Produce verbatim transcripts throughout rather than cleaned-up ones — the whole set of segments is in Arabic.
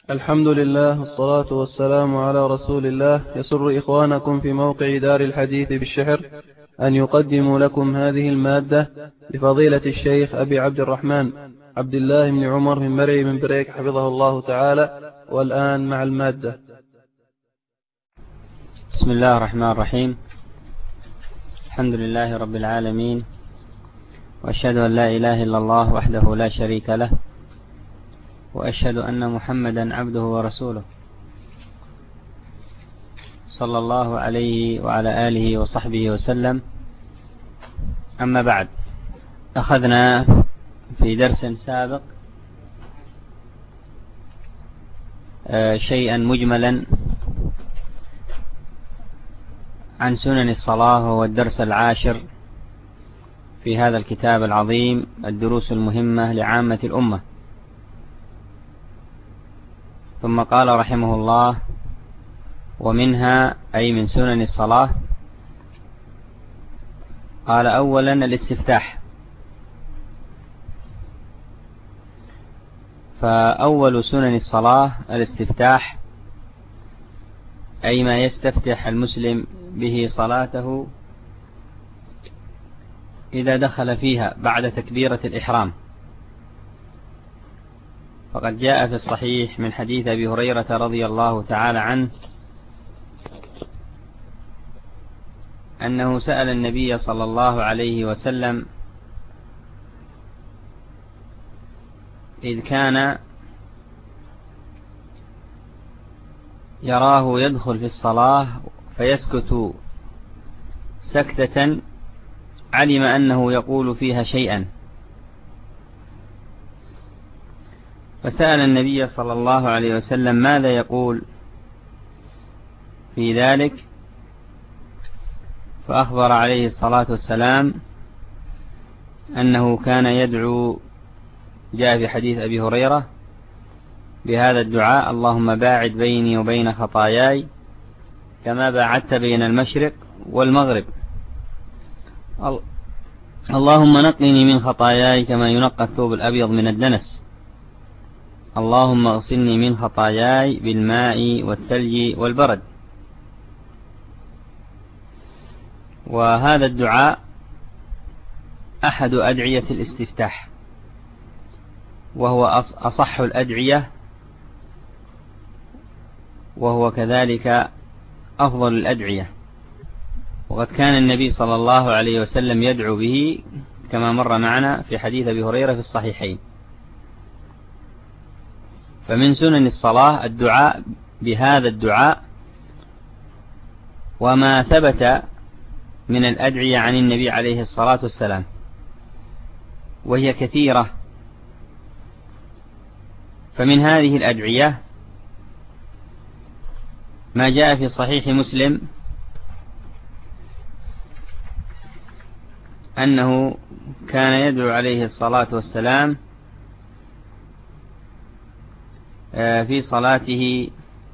الحمد لله والصلاة والسلام على رسول الله. يسر إخوانكم في موقع دار الحديث بالشحر أن يقدموا لكم هذه المادة لفضيلة الشيخ أبي عبد الرحمن عبد الله بن عمر من مرعي من بريك حفظه الله تعالى. والآن مع المادة. بسم الله الرحمن الرحيم. الحمد لله رب العالمين، وأشهد أن لا إله إلا الله وحده لا شريك له، وأشهد أن محمدا عبده ورسوله صلى الله عليه وعلى آله وصحبه وسلم. أما بعد، أخذنا في درس سابق شيئا مجملا عن سنن الصلاة، وهو الدرس العاشر في هذا الكتاب العظيم، الدروس المهمة لعامة الأمة. ثم قال رحمه الله: ومنها أي من سنن الصلاة. قال: أولا الاستفتاح. فأول سنن الصلاة الاستفتاح، أي ما يستفتح المسلم به صلاته إذا دخل فيها بعد تكبيرة الإحرام. فقد جاء في الصحيح من حديث أبي هريرة رضي الله تعالى عنه أنه سأل النبي صلى الله عليه وسلم إذ كان يراه يدخل في الصلاة فيسكت سكتة علم أنه يقول فيها شيئا، فسأل النبي صلى الله عليه وسلم ماذا يقول في ذلك، فأخبر عليه الصلاة والسلام أنه كان يدعو، جاء في حديث أبي هريرة بهذا الدعاء: اللهم باعد بيني وبين خطاياي كما باعدت بين المشرق والمغرب، اللهم نقني من خطاياي كما ينقى الثوب الأبيض من الدنس، اللهم اغسلني من خطاياي بالماء والثلج والبرد. وهذا الدعاء أحد أدعية الاستفتاح، وهو أصح الأدعية، وهو كذلك أفضل الأدعية. وقد كان النبي صلى الله عليه وسلم يدعو به كما مر معنا في حديث أبي هريرة في الصحيحين. فمن سنن الصلاة الدعاء بهذا الدعاء، وما ثبت من الأدعية عن النبي عليه الصلاة والسلام، وهي كثيرة. فمن هذه الأدعية ما جاء في صحيح مسلم أنه كان يدعو عليه الصلاة والسلام في صلاته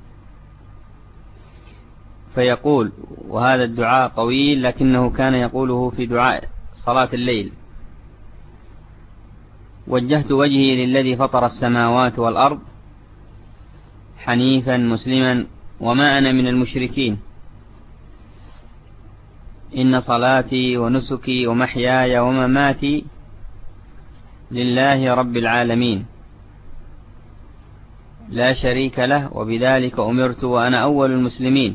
فيقول، وهذا الدعاء طويل لكنه كان يقوله في دعاء صلاة الليل: وجهت وجهي للذي فطر السماوات والأرض حنيفا مسلما وما أنا من المشركين، إن صلاتي ونسكي ومحياي ومماتي لله رب العالمين لا شريك له وبذلك أمرت وأنا أول المسلمين،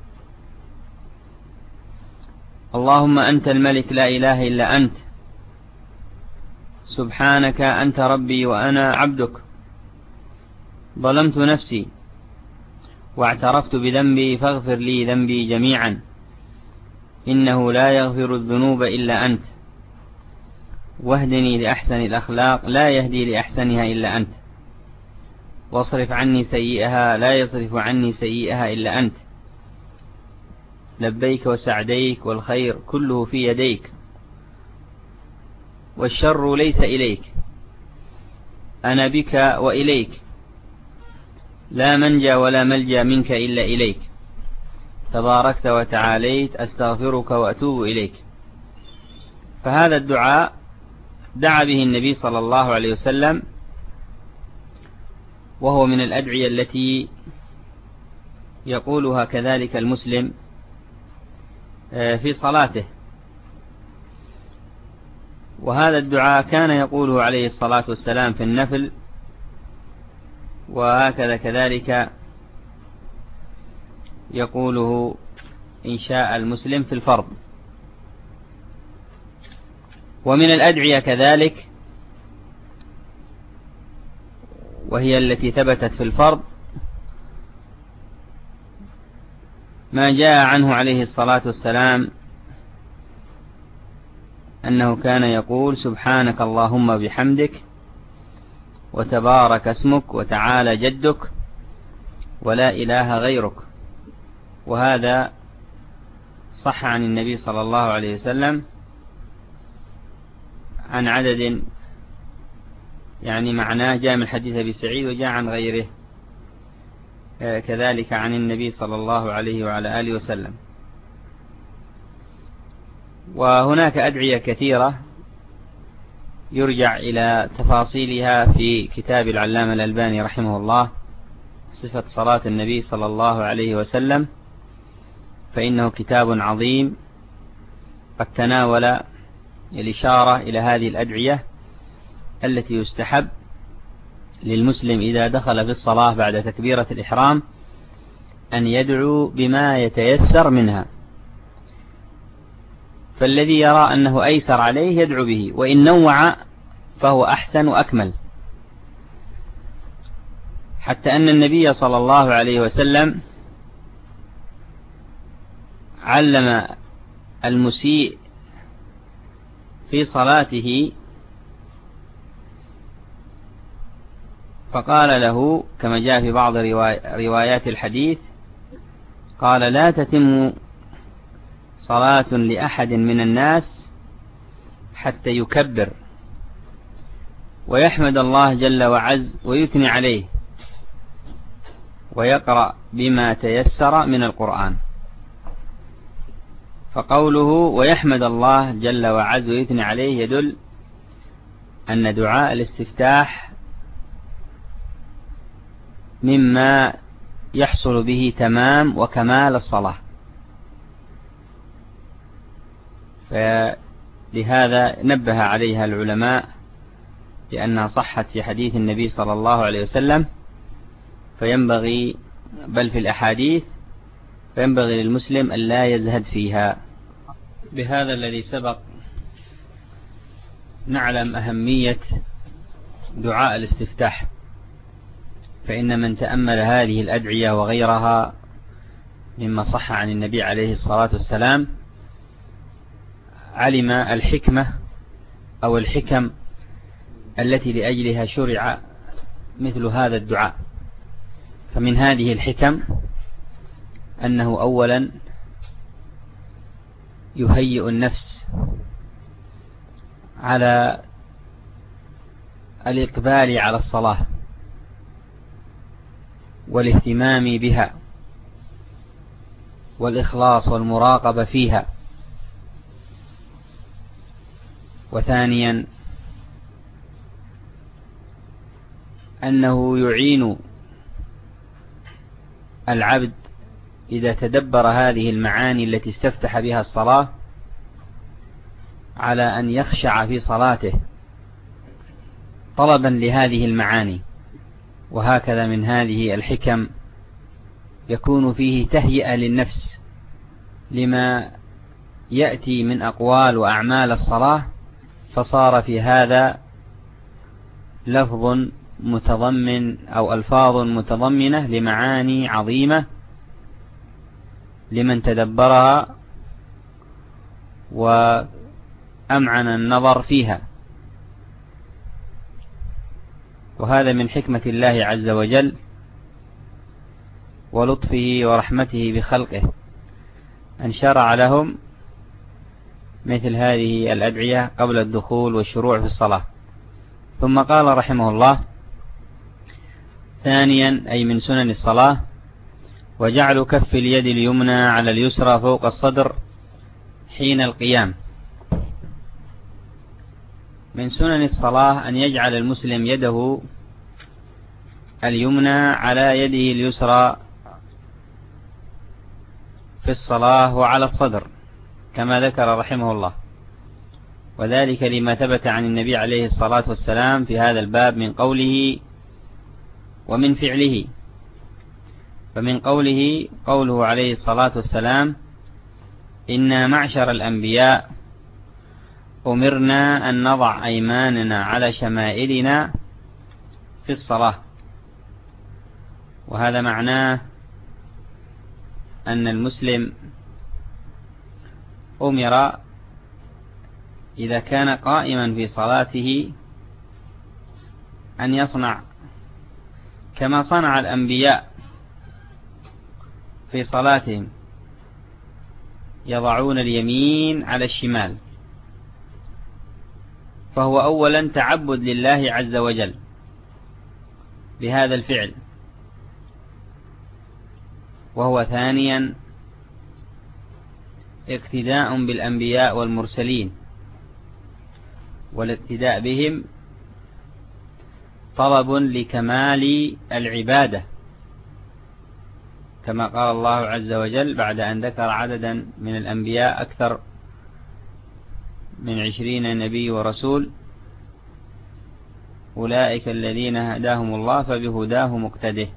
اللهم أنت الملك لا إله إلا أنت، سبحانك أنت ربي وأنا عبدك، ظلمت نفسي واعترفت بذنبي فاغفر لي ذنبي جميعا، إنه لا يغفر الذنوب إلا أنت، واهدني لأحسن الأخلاق لا يهدي لأحسنها إلا أنت، واصرف عني سيئها لا يصرف عني سيئها إلا أنت، لبيك وسعديك والخير كله في يديك، والشر ليس إليك، أنا بك وإليك، لا منجى ولا ملجى منك إلا إليك، تباركت وتعاليت، أستغفرك وأتوب إليك. فهذا الدعاء دعا به النبي صلى الله عليه وسلم وهو من الأدعية التي يقولها كذلك المسلم في صلاته. وهذا الدعاء كان يقوله عليه الصلاة والسلام في النفل، وهكذا كذلك يقوله إن شاء المسلم في الفرض. ومن الأدعية كذلك وهي التي ثبتت في الفرض ما جاء عنه عليه الصلاة والسلام أنه كان يقول سبحانك اللهم بحمدك وتبارك اسمك وتعالى جدك ولا إله غيرك. وهذا صح عن النبي صلى الله عليه وسلم عن عدد، يعني معناه جاء من حديث أبي سعيد وجاء عن غيره كذلك عن النبي صلى الله عليه وعلى آله وسلم. وهناك أدعية كثيرة يرجع إلى تفاصيلها في كتاب العلامة الألباني رحمه الله صفة صلاة النبي صلى الله عليه وسلم، فإنه كتاب عظيم قد تناول الإشارة إلى هذه الأدعية التي يستحب للمسلم إذا دخل في الصلاة بعد تكبيرة الإحرام أن يدعو بما يتيسر منها، فالذي يرى أنه أيسر عليه يدعو به، وإن نوع فهو أحسن وأكمل، حتى أن النبي صلى الله عليه وسلم علم المسيء في صلاته فقال له كما جاء في بعض روايات الحديث قال لا تتم صلاة لأحد من الناس حتى يكبر ويحمد الله جل وعز ويثني عليه ويقرأ بما تيسر من القرآن. فقوله ويحمد الله جل وعز ويثني عليه يدل أن دعاء الاستفتاح مما يحصل به تمام وكمال الصلاة، فلهذا نبه عليها العلماء لأنها صحت في حديث النبي صلى الله عليه وسلم، فينبغي بل في الأحاديث فينبغي للمسلم أن لا يزهد فيها. بهذا الذي سبق نعلم أهمية دعاء الاستفتاح، فإن من تأمل هذه الأدعية وغيرها مما صح عن النبي عليه الصلاة والسلام علم الحكمة أو الحكم التي لأجلها شرع مثل هذا الدعاء. فمن هذه الحكم أنه أولا يهيئ النفس على الإقبال على الصلاة والاهتمام بها والإخلاص والمراقبة فيها. وثانيا أنه يعين العبد إذا تدبر هذه المعاني التي استفتح بها الصلاة على أن يخشع في صلاته طلبا لهذه المعاني. وهكذا من هذه الحكم يكون فيه تهيئة للنفس لما يأتي من أقوال وأعمال الصلاة، فصار في هذا لفظ متضمن أو ألفاظ متضمنة لمعاني عظيمة لمن تدبرها وأمعن النظر فيها. وهذا من حكمة الله عز وجل ولطفه ورحمته بخلقه أن شرع لهم مثل هذه الأدعية قبل الدخول والشروع في الصلاة. ثم قال رحمه الله ثانيا أي من سنن الصلاة وجعل كف اليد اليمنى على اليسرى فوق الصدر حين القيام. من سنن الصلاة أن يجعل المسلم يده اليمنى على يده اليسرى في الصلاة وعلى الصدر كما ذكر رحمه الله، وذلك لما ثبت عن النبي عليه الصلاة والسلام في هذا الباب من قوله ومن فعله. فمن قوله قوله عليه الصلاة والسلام: إنا معشر الأنبياء أمرنا أن نضع أيماننا على شمائلنا في الصلاة. وهذا معناه أن المسلم أمر إذا كان قائما في صلاته أن يصنع كما صنع الأنبياء في صلاتهم، يضعون اليمين على الشمال، فهو أولا تعبد لله عز وجل بهذا الفعل، وهو ثانيا اقتداء بالأنبياء والمرسلين، والاقتداء بهم طلب لكمال العبادة، كما قال الله عز وجل بعد أن ذكر عددا من الأنبياء أكثر من عشرين نبي ورسول: أولئك الذين هداهم الله فبهداه مقتده.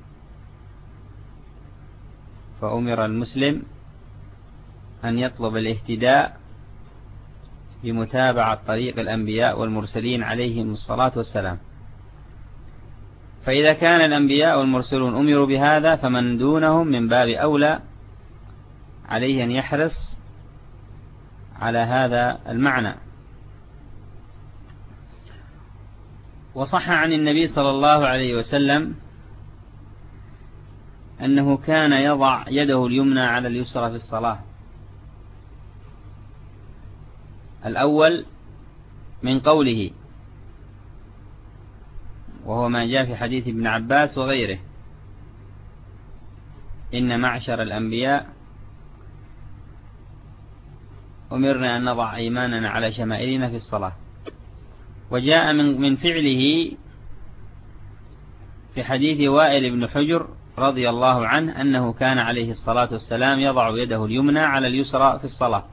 فأمر المسلم أن يطلب الاهتداء بمتابعة طريق الأنبياء والمرسلين عليهم الصلاة والسلام. فإذا كان الأنبياء والمرسلون أمروا بهذا، فمن دونهم من باب أولى عليه أن يحرص على هذا المعنى. وصح عن النبي صلى الله عليه وسلم أنه كان يضع يده اليمنى على اليسرى في الصلاة. الأول من قوله، وهو ما جاء في حديث ابن عباس وغيره: إن معشر الأنبياء أمرنا أن نضع أيماننا على شمائلنا في الصلاة. وجاء من من فعله في حديث وائل بن حجر رضي الله عنه أنه كان عليه الصلاة والسلام يضع يده اليمنى على اليسرى في الصلاة،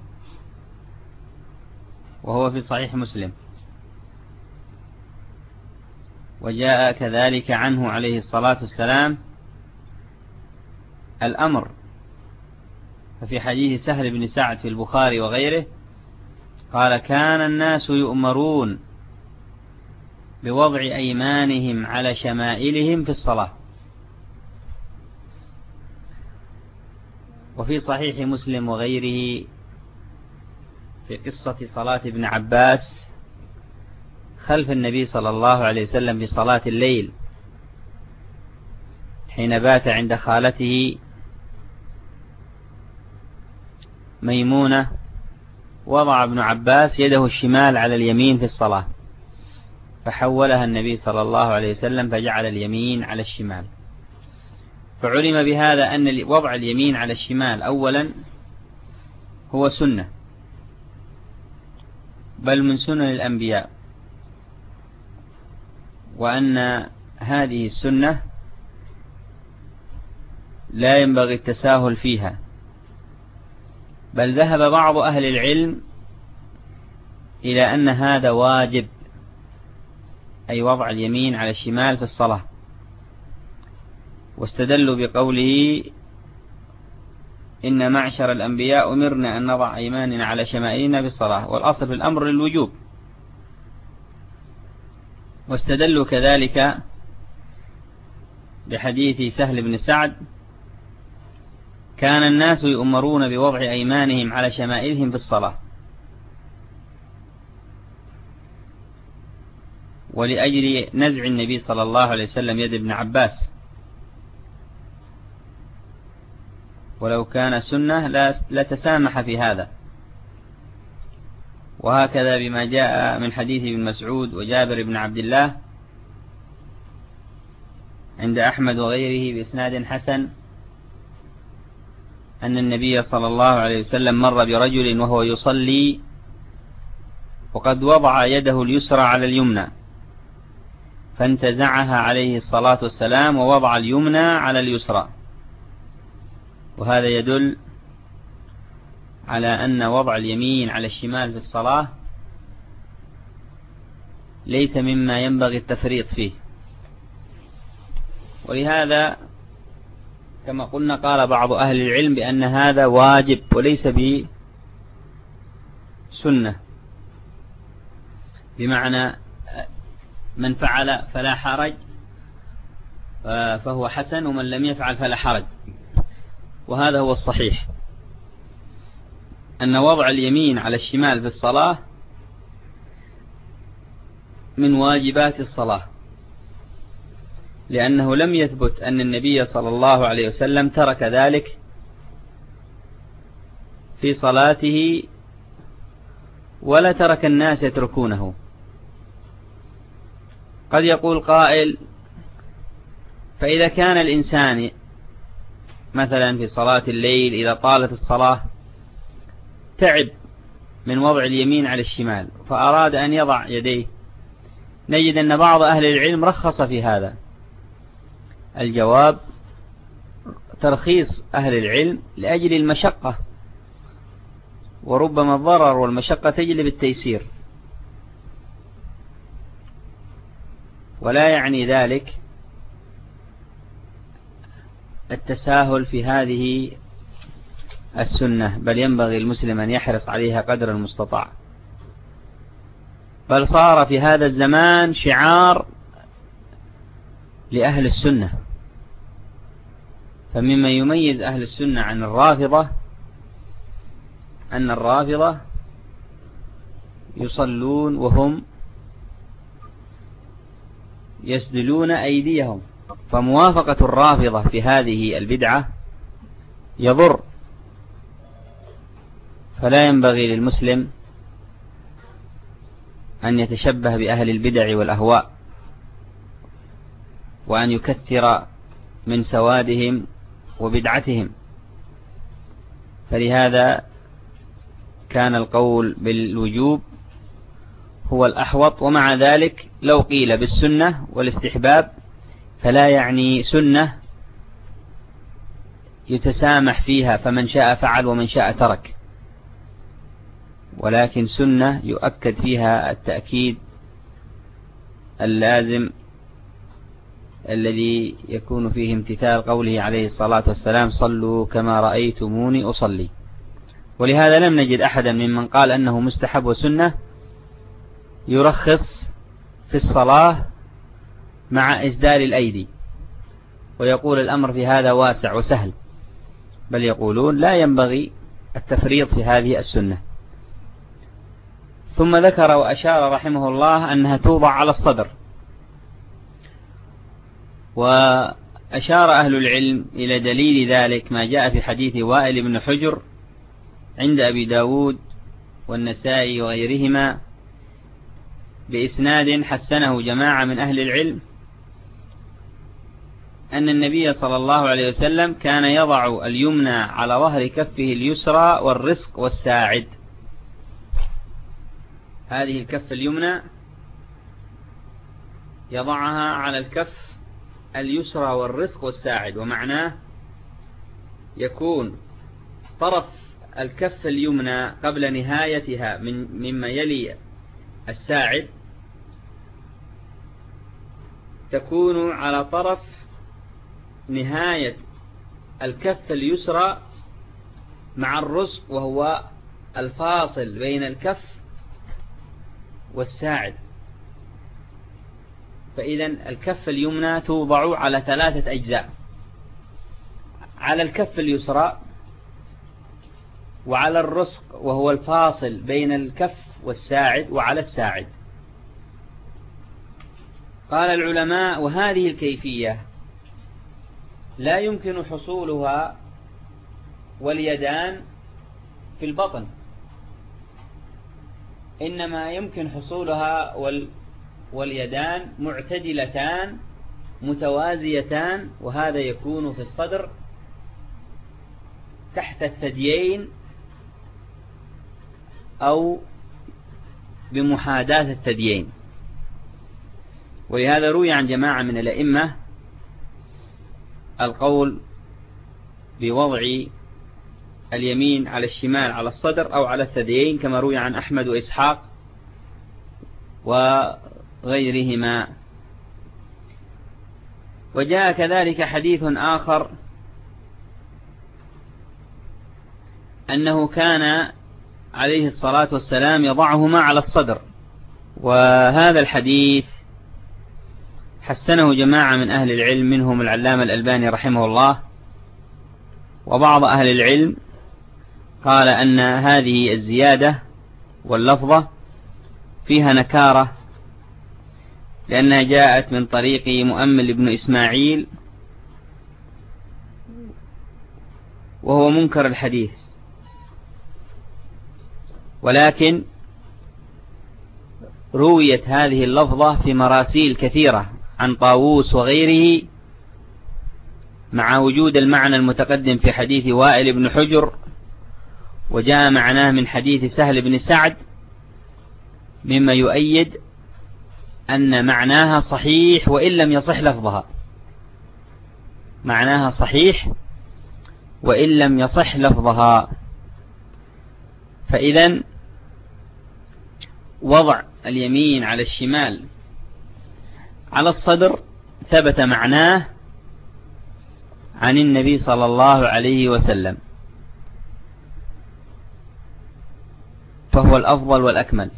وهو في صحيح مسلم. وجاء كذلك عنه عليه الصلاة والسلام الأمر، ففي حديث سهل بن سعد في البخاري وغيره قال: كان الناس يؤمرون بوضع أيمانهم على شمائلهم في الصلاة. وفي صحيح مسلم وغيره في قصة صلاة ابن عباس خلف النبي صلى الله عليه وسلم في صلاة الليل حين بات عند خالته ميمونة، وضع ابن عباس يده الشمال على اليمين في الصلاة، فحولها النبي صلى الله عليه وسلم فجعل اليمين على الشمال. فعلم بهذا أن وضع اليمين على الشمال أولا هو سنة، بل من سنن الأنبياء، وأن هذه السنة لا ينبغي التساهل فيها، بل ذهب بعض أهل العلم إلى أن هذا واجب، أي وضع اليمين على الشمال في الصلاة، واستدلوا بقوله: إن معشر الأنبياء أمرنا أن نضع أيماننا على شمائلنا في الصلاة، والأصل في الأمر للوجوب. واستدلوا كذلك بحديث سهل بن سعد: كان الناس يؤمرون بوضع أيمانهم على شمائلهم في الصلاة، ولأجل نزع النبي صلى الله عليه وسلم يد ابن عباس، ولو كان سنة لا تسامح في هذا. وهكذا بما جاء من حديث ابن مسعود وجابر بن عبد الله عند أحمد وغيره بإسناد حسن أن النبي صلى الله عليه وسلم مر برجل وهو يصلي وقد وضع يده اليسرى على اليمنى، فانتزعها عليه الصلاة والسلام ووضع اليمنى على اليسرى، وهذا يدل على أن وضع اليمين على الشمال في الصلاة ليس مما ينبغي التفريط فيه. ولهذا كما قلنا قال بعض أهل العلم بأن هذا واجب وليس بسنة، بمعنى من فعل فلا حرج فهو حسن، ومن لم يفعل فلا حرج. وهذا هو الصحيح، أن وضع اليمين على الشمال في الصلاة من واجبات الصلاة، لأنه لم يثبت أن النبي صلى الله عليه وسلم ترك ذلك في صلاته ولا ترك الناس يتركونه. قد يقول قائل: فإذا كان الإنسان مثلا في صلاة الليل إذا طالت الصلاة تعب من وضع اليمين على الشمال فأراد أن يضع يديه، نجد أن بعض أهل العلم رخص في هذا. الجواب: ترخيص أهل العلم لأجل المشقة، وربما الضرر والمشقة تجلب التيسير، ولا يعني ذلك التساهل في هذه السنة، بل ينبغي المسلم أن يحرص عليها قدر المستطاع. بل صار في هذا الزمان شعار لأهل السنة. فمما يميز أهل السنة عن الرافضة أن الرافضة يصلون وهم يسدلون أيديهم، فموافقة الرافضة في هذه البدعة يضر. فلا ينبغي للمسلم أن يتشبه بأهل البدع والأهواء، وأن يكثر من سوادهم وبدعتهم. فلهذا كان القول بالوجوب هو الأحوط، ومع ذلك لو قيل بالسنة والاستحباب فلا يعني سنة يتسامح فيها فمن شاء فعل ومن شاء ترك، ولكن سنة يؤكد فيها التأكيد اللازم الذي يكون فيه امتثال قوله عليه الصلاة والسلام: صلوا كما رأيتموني أصلي. ولهذا لم نجد أحدا ممن قال أنه مستحب وسنة يرخص في الصلاة مع إسدال الأيدي ويقول الأمر في هذا واسع وسهل، بل يقولون لا ينبغي التفريط في هذه السنة. ثم ذكر وأشار رحمه الله أنها توضع على الصدر، وأشار أهل العلم إلى دليل ذلك ما جاء في حديث وائل بن حجر عند أبي داود والنسائي وغيرهما بإسناد حسنه جماعة من أهل العلم، أن النبي صلى الله عليه وسلم كان يضع اليمنى على ظهر كفه اليسرى والرزق والساعد. هذه الكف اليمنى يضعها على الكف اليسرى والرزق والساعد، ومعناه يكون طرف الكف اليمنى قبل نهايتها من مما يلي الساعد تكون على طرف نهاية الكف اليسرى مع الرزق، وهو الفاصل بين الكف والساعد. فإذا الكف اليمنى توضع على ثلاثة أجزاء: على الكف اليسرى، وعلى الرزق وهو الفاصل بين الكف والساعد، وعلى الساعد. قال العلماء: وهذه الكيفية لا يمكن حصولها واليدان في البطن، إنما يمكن حصولها وال واليدان معتدلتان متوازيتان، وهذا يكون في الصدر تحت الثديين أو بمحاذاة الثديين. ولهذا روي عن جماعة من الأئمة القول بوضع اليمين على الشمال على الصدر أو على الثديين، كما روي عن أحمد وإسحاق وغيرهما. وجاء كذلك حديث آخر أنه كان عليه الصلاة والسلام يضعهما على الصدر، وهذا الحديث حسنه جماعة من أهل العلم منهم العلامة الألباني رحمه الله، وبعض أهل العلم قال أن هذه الزيادة واللفظة فيها نكارة، لأنها جاءت من طريق مؤمل بن إسماعيل وهو منكر الحديث، ولكن رويت هذه اللفظة في مراسيل كثيرة عن طاووس وغيره، مع وجود المعنى المتقدم في حديث وائل بن حجر، وجاء معناه من حديث سهل بن سعد، مما يؤيد أن معناها صحيح وإن لم يصح لفظها، معناها صحيح وإن لم يصح لفظها. فإذا وضع اليمين على الشمال على الصدر ثبت معناه عن النبي صلى الله عليه وسلم، فهو الأفضل والأكمل.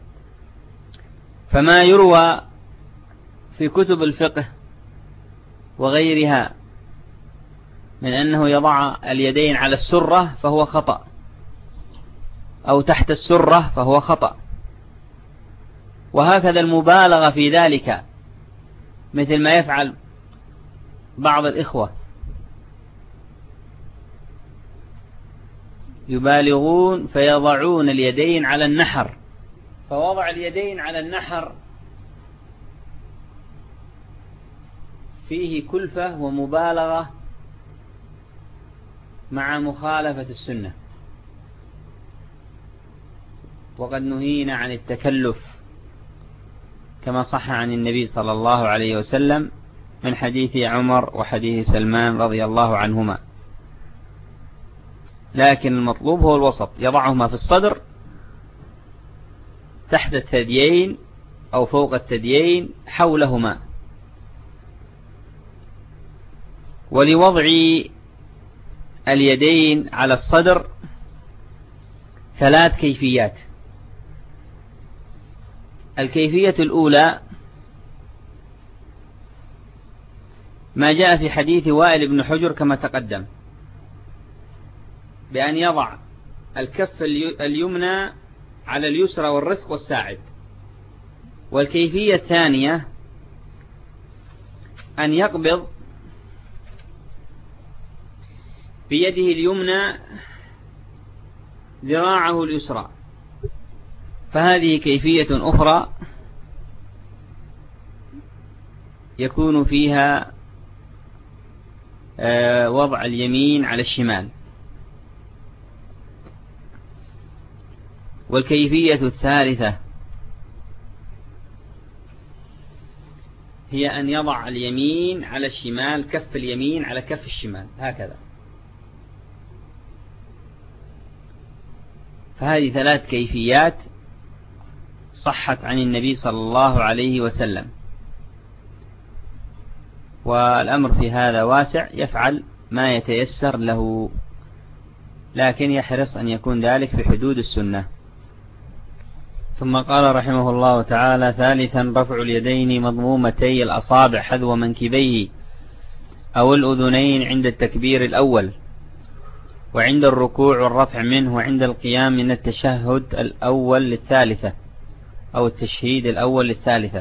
فما يروى في كتب الفقه وغيرها من أنه يضع اليدين على السرة فهو خطأ، أو تحت السرة فهو خطأ، وهكذا المبالغة في ذلك مثل ما يفعل بعض الإخوة، يبالغون فيضعون اليدين على النحر، فوضع اليدين على النحر فيه كلفة ومبالغة مع مخالفة السنة، وقد نهينا عن التكلف كما صح عن النبي صلى الله عليه وسلم من حديث عمر وحديث سلمان رضي الله عنهما. لكن المطلوب هو الوسط، يضعهما في الصدر تحت الثديين أو فوق الثديين حولهما. ولوضع اليدين على الصدر ثلاث كيفيات. الكيفية الأولى ما جاء في حديث وائل بن حجر كما تقدم، بأن يضع الكف اليمنى على اليسرى والرزق والساعد. والكيفية الثانية أن يقبض بيده اليمنى ذراعه اليسرى، فهذه كيفية أخرى يكون فيها وضع اليمين على الشمال. والكيفية الثالثة هي أن يضع اليمين على الشمال، كف اليمين على كف الشمال هكذا. فهذه ثلاث كيفيات صحت عن النبي صلى الله عليه وسلم، والأمر في هذا واسع، يفعل ما يتيسر له، لكن يحرص أن يكون ذلك في حدود السنة. ثم قال رحمه الله تعالى: ثالثا رفع اليدين مضمومتي الأصابع حذو منكبيه أو الأذنين عند التكبير الأول، وعند الركوع والرفع منه، وعند القيام من التشهد الأول للثالثة أو التشهيد الأول للثالثة.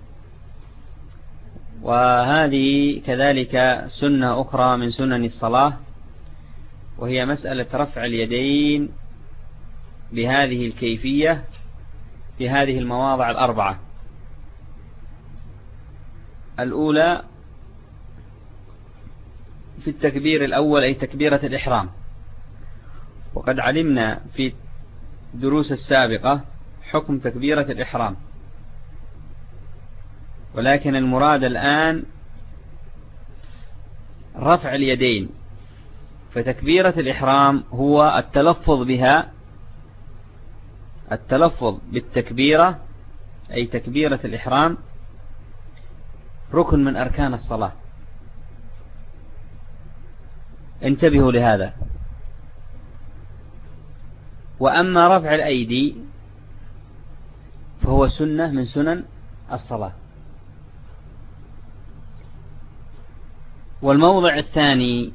وهذه كذلك سنة أخرى من سنن الصلاة، وهي مسألة رفع اليدين بهذه الكيفية في هذه المواضع الأربعة. الأولى في التكبير الأول أي تكبيرة الإحرام، وقد علمنا في الدروس السابقة حكم تكبيرة الإحرام، ولكن المراد الآن رفع اليدين، فتكبيرة الإحرام هو التلفظ بها، التلفظ بالتكبيرة أي تكبيرة الإحرام ركن من أركان الصلاة، انتبهوا لهذا. وأما رفع الأيدي فهو سنة من سنن الصلاة. والموضع الثاني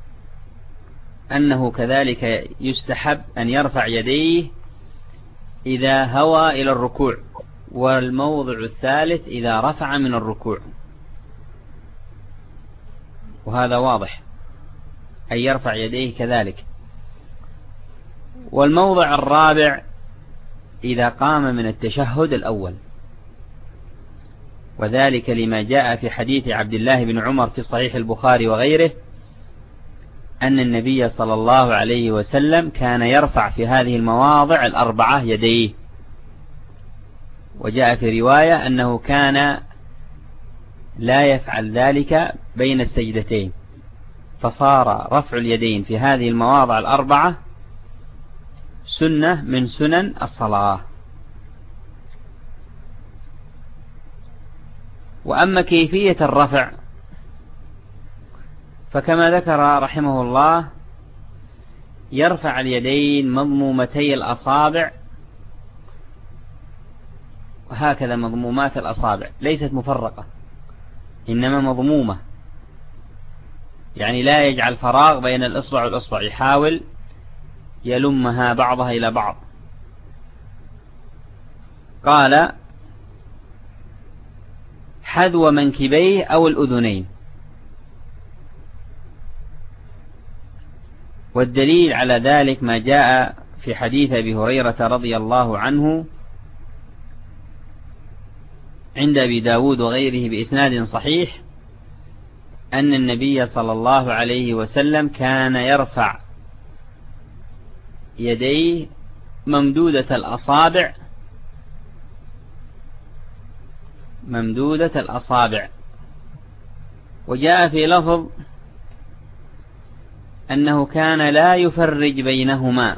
أنه كذلك يستحب أن يرفع يديه إذا هوى إلى الركوع، والموضع الثالث إذا رفع من الركوع، وهذا واضح أن يرفع يديه كذلك. والموضع الرابع إذا قام من التشهد الأول، وذلك لما جاء في حديث عبد الله بن عمر في صحيح البخاري وغيره أن النبي صلى الله عليه وسلم كان يرفع في هذه المواضع الأربعة يديه. وجاء في رواية أنه كان لا يفعل ذلك بين السجدتين، فصار رفع اليدين في هذه المواضع الأربعة سنة من سنن الصلاة. وأما كيفية الرفع فكما ذكر رحمه الله يرفع اليدين مضمومتي الأصابع، وهكذا مضمومات الأصابع ليست مفرقة إنما مضمومة، يعني لا يجعل فراغ بين الإصبع والإصبع، يحاول يلمها بعضها إلى بعض. قال حذو منكبيه أو الأذنين. والدليل على ذلك ما جاء في حديث أبي هريرة رضي الله عنه عند أبي داود وغيره بإسناد صحيح أن النبي صلى الله عليه وسلم كان يرفع يديه ممدودة الأصابع ممدودة الأصابع. وجاء في لفظ أنه كان لا يفرج بينهما،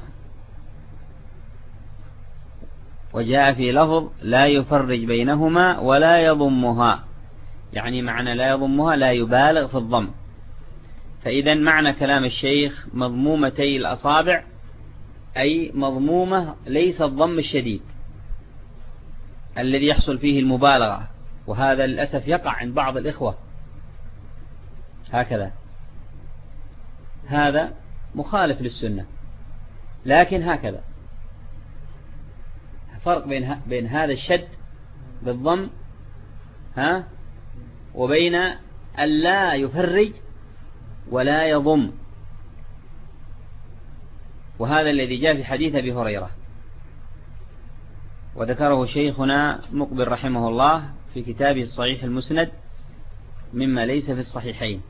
وجاء في لفظ لا يفرج بينهما ولا يضمها، يعني معنى لا يضمها لا يبالغ في الضم. فإذا معنى كلام الشيخ مضمومتي الأصابع أي مضمومة ليس الضم الشديد الذي يحصل فيه المبالغة، وهذا للأسف يقع عند بعض الإخوة هكذا، هذا مخالف للسنة. لكن هكذا فرق بين بين هذا الشد بالضم ها وبين ألا يفرج ولا يضم، وهذا الذي جاء في حديث أبي هريرة وذكره شيخنا مقبل رحمه الله في كتابه الصحيح المسند مما ليس في الصحيحين.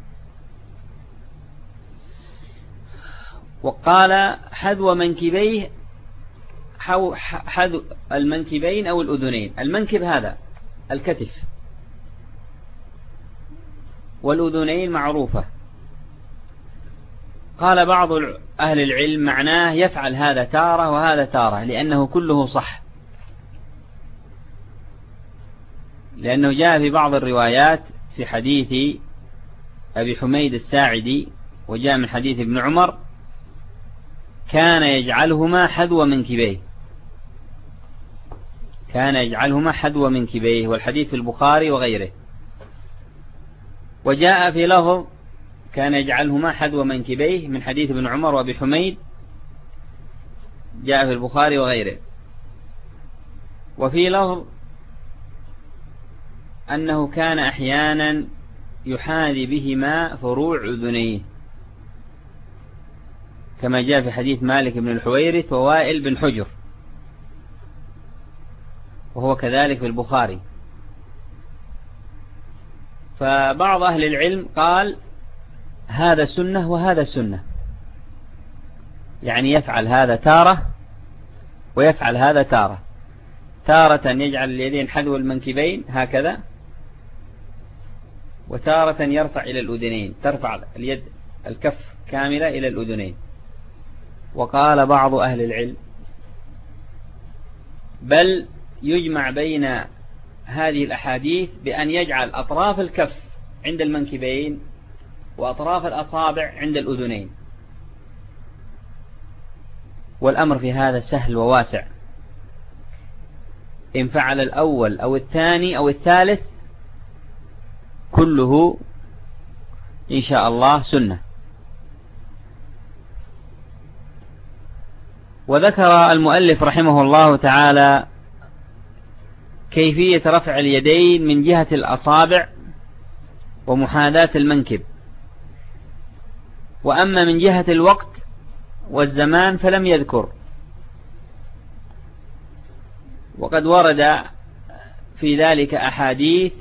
وقال حذو منكبيه، حذو المنكبين أو الأذنين. المنكب هذا الكتف، والأذنين معروفة. قال بعض أهل العلم معناه يفعل هذا تارة وهذا تارة، لأنه كله صح، لأنه جاء في بعض الروايات في حديث أبي حميد الساعدي وجاء من حديث ابن عمر كان يجعلهما حذو منكبيه، كان يجعلهما حذو منكبيه، والحديث في البخاري وغيره. وجاء في لفظ كان يجعلهما حذو منكبيه من حديث ابن عمر وابي حميد جاء في البخاري وغيره. وفي لفظ أنه كان أحيانا يحاذي بهما فروع أذنيه، كما جاء في حديث مالك بن الحويرث ووائل بن حجر، وهو كذلك في البخاري. فبعض أهل العلم قال هذا سنة وهذا سنة، يعني يفعل هذا تارة ويفعل هذا تارة، تارة يجعل اليدين حذو المنكبين هكذا، وتارة يرفع إلى الأذنين، ترفع اليد الكف كاملة إلى الأذنين. وقال بعض أهل العلم بل يجمع بين هذه الأحاديث بأن يجعل أطراف الكف عند المنكبين وأطراف الأصابع عند الأذنين، والأمر في هذا سهل وواسع، إن فعل الأول أو الثاني أو الثالث كله إن شاء الله سنة. وذكر المؤلف رحمه الله تعالى كيفية رفع اليدين من جهة الأصابع ومحاذاة المنكب، وأما من جهة الوقت والزمان فلم يذكر. وقد ورد في ذلك أحاديث،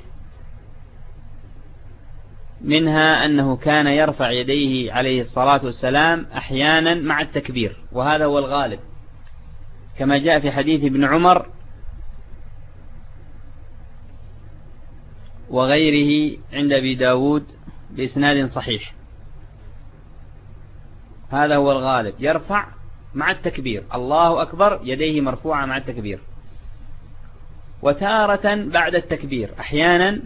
منها أنه كان يرفع يديه عليه الصلاة والسلام أحيانا مع التكبير، وهذا هو الغالب، كما جاء في حديث ابن عمر وغيره عند أبي داود بإسناد صحيح. هذا هو الغالب، يرفع مع التكبير، الله أكبر، يديه مرفوعة مع التكبير. وتارة بعد التكبير، أحيانا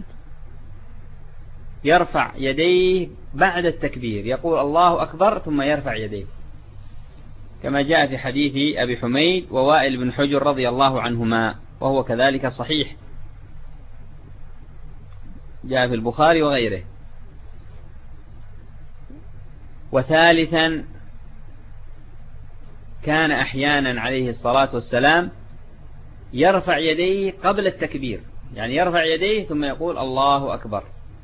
يرفع يديه بعد التكبير، يقول الله أكبر ثم يرفع يديه، كما جاء في حديث أبي حميد ووائل بن حجر رضي الله عنهما، وهو كذلك صحيح، جاء في البخاري وغيره. وثالثا كان أحيانا عليه الصلاة والسلام يرفع يديه قبل التكبير، يعني يرفع يديه ثم يقول الله أكبر،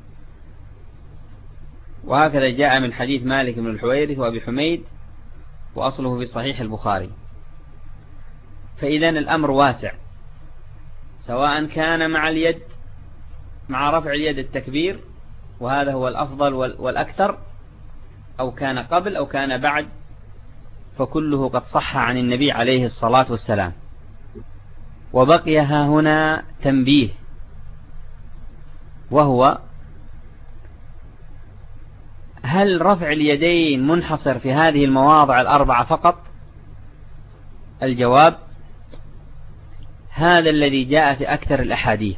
وهكذا جاء من حديث مالك بن الحويرث وأبي حميد، وأصله في صحيح البخاري. فإذا الأمر واسع، سواء كان مع اليد مع رفع اليد التكبير، وهذا هو الأفضل والأكثر، أو كان قبل أو كان بعد، فكله قد صح عن النبي عليه الصلاة والسلام. وبقي ها هنا تنبيه، وهو هل رفع اليدين منحصر في هذه المواضع الأربعة فقط؟ الجواب هذا الذي جاء في أكثر الأحاديث،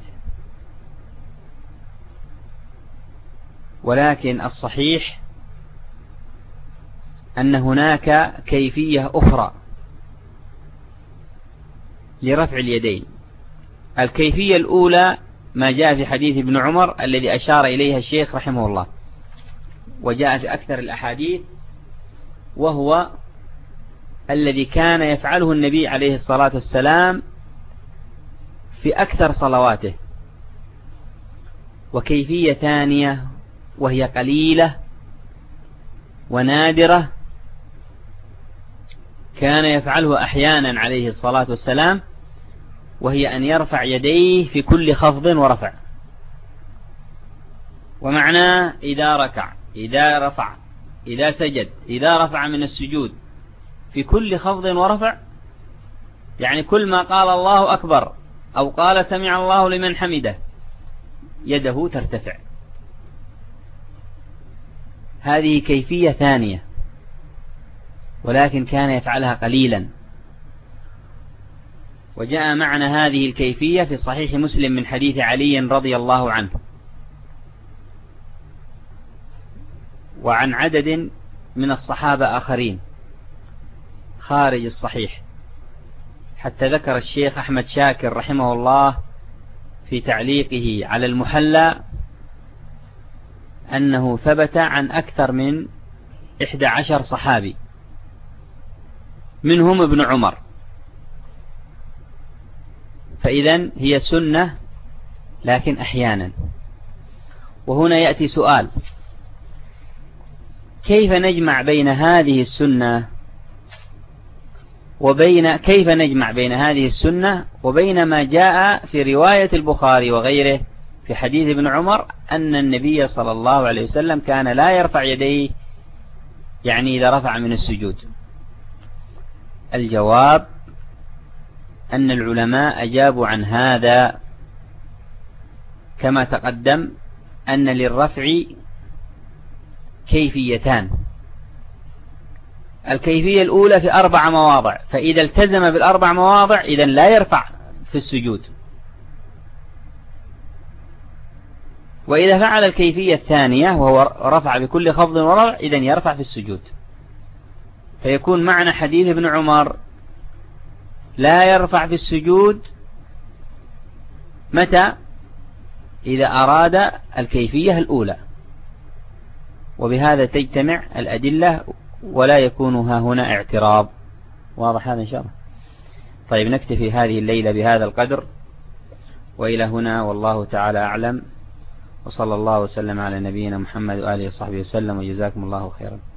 ولكن الصحيح أن هناك كيفية أخرى لرفع اليدين. الكيفية الأولى ما جاء في حديث ابن عمر الذي أشار إليها الشيخ رحمه الله، وجاء في أكثر الأحاديث، وهو الذي كان يفعله النبي عليه الصلاة والسلام في أكثر صلواته. وكيفية ثانية وهي قليلة ونادرة كان يفعله أحيانا عليه الصلاة والسلام، وهي أن يرفع يديه في كل خفض ورفع. ومعناه إذا ركع، إذا رفع، إذا سجد، إذا رفع من السجود، في كل خفض ورفع، يعني كل ما قال الله أكبر أو قال سمع الله لمن حمده يده ترتفع. هذه كيفية ثانية، ولكن كان يفعلها قليلا. وجاء معنى هذه الكيفية في صحيح مسلم من حديث علي رضي الله عنه، وعن عدد من الصحابة آخرين خارج الصحيح، حتى ذكر الشيخ أحمد شاكر رحمه الله في تعليقه على المحلى أنه ثبت عن أكثر من إحدى عشر صحابي، منهم ابن عمر. فإذن هي سنة لكن أحيانا. وهنا يأتي سؤال: كيف نجمع بين هذه السنة وبين كيف نجمع بين هذه السنة وبين ما جاء في رواية البخاري وغيره في حديث ابن عمر أن النبي صلى الله عليه وسلم كان لا يرفع يديه، يعني إذا رفع من السجود؟ الجواب أن العلماء أجابوا عن هذا كما تقدم أن للرفع كيفيتان. الكيفية الأولى في أربع مواضع، فإذا التزم بالأربع مواضع إذن لا يرفع في السجود، وإذا فعل الكيفية الثانية وهو رفع بكل خفض ورفع إذن يرفع في السجود. فيكون معنى حديث ابن عمر لا يرفع في السجود متى؟ إذا أراد الكيفية الأولى. وبهذا تجتمع الأدلة ولا يكون ها هنا اعتراض. واضح هذا إن شاء الله؟ طيب نكتفي هذه الليلة بهذا القدر، وإلى هنا والله تعالى أعلم، وصلى الله وسلم على نبينا محمد وآله وصحبه وسلم، وجزاكم الله خيرا.